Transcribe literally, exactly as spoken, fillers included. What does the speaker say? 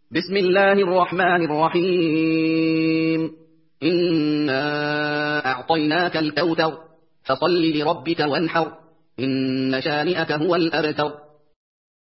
بسم الله الرحمن الرحيم. إنا أعطيناك الكوثر، فصل لربك وانحر، إن شانئك هو الأبتر.